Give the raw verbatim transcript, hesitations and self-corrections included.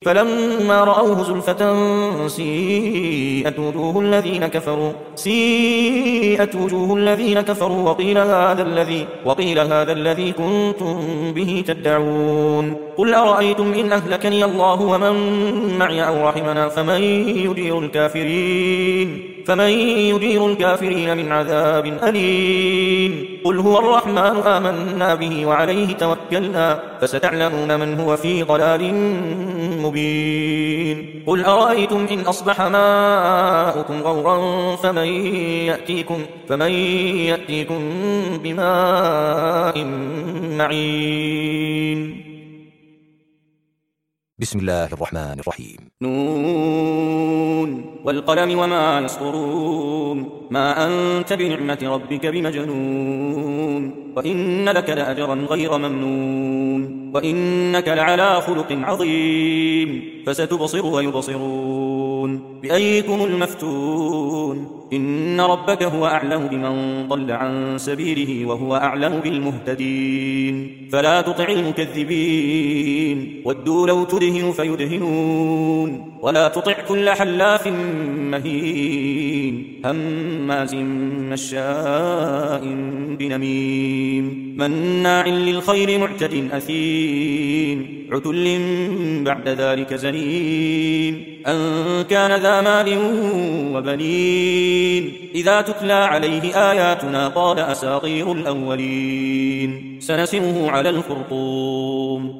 فلما رأوه زلفة سيئت وجوه الذين كفروا سيئت وجوه الذين كفروا وقيل هذا الذي وقيل هذا الذي كنتم به تدعون قل أرأيتم إن أهلكني الله ومن معي أو رحمنا فمن يجير الكافرين فمن يجير الكافرين من عذاب أليم قل هو الرحمن آمنا به وعليه توكلنا فستعلمون من هو في ضلال مبين قل أرأيتم إن أصبح ماؤكم غورا فمن يأتيكم, فمن يأتيكم بماء معين. بسم الله الرحمن الرحيم. نون والقلم وما يسطرون ما أنت بنعمة ربك بمجنون وإن لك لأجرا غير ممنون وإنك لعلى خلق عظيم فستبصر ويبصرون بأيكم المفتون إن ربك هو أعلم بمن ضل عن سبيله وهو أعلم بالمهتدين فلا تطع المكذبين ودوا لو تدهن فيدهنون ولا تطع كل حلاف مهين هماز مشاء بنميم مناع للخير معتد أثيم عتل بعد ذلك زنيم أن كان ذا مال وبنين إذا تتلى عليه آياتنا قال أساطير الأولين سنسمه على الخرطوم